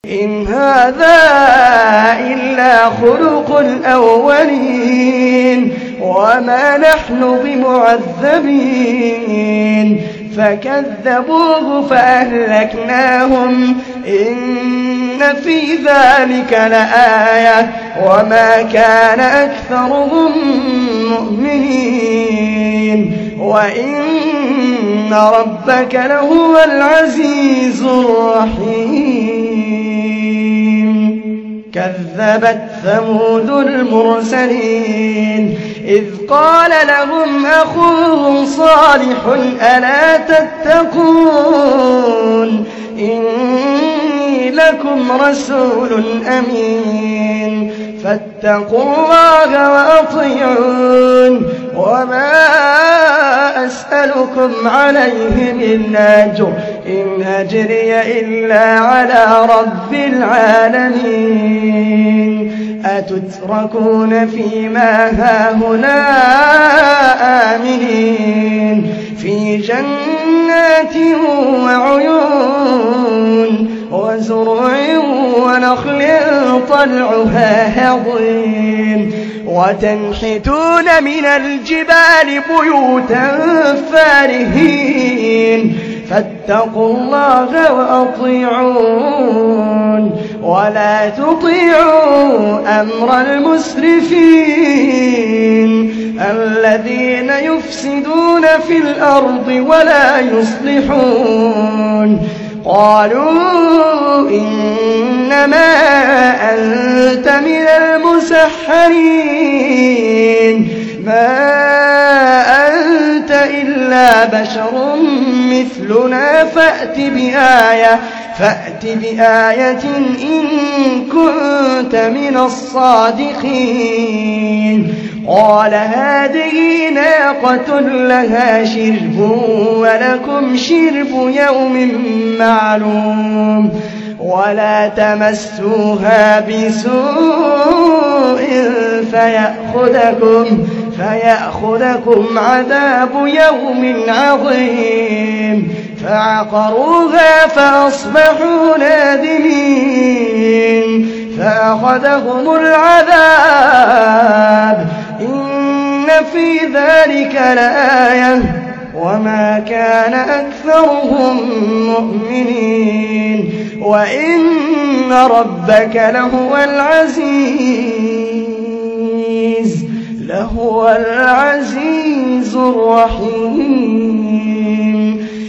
إن هذا إلا خلق الأولين وما نحن بمعذبين فكذبوه فأهلكناهم إن في ذلك لآية وما كان أكثرهم مؤمنين وإن ربك لهو العزيز الرحيم. كذبت ثمود المرسلين إذ قال لهم أخوهم صالح ألا تتقون إني لكم رسول أمين فاتقوا الله وأطيعون وما أسألكم عليه من أجر إن أجري إلا على رب العالمين. أتتركون فيما هاهنا آمنين في جنات وعيون وزرع ونخل طلعها هضيم وتنحتون من الجبال بيوتا فارهين فاتقوا الله وأطيعون ولا تطيعوا أمر المسرفين الذين يفسدون في الأرض ولا يصلحون. قالوا إنما أنت من المسحرين ما أنت إلا بشر مثلنا فأت بآية إن كنت من الصادقين. قال هذه ناقة لها شرب ولكم شرب يوم معلوم ولا تمسوها بسوء فيأخذكم عذاب يوم عظيم. فعقروها فأصبحوا نادمين فأخذهم العذاب إن في ذلك لآية وما كان أكثرهم مؤمنين وإن ربك لهو العزيز الرحيم.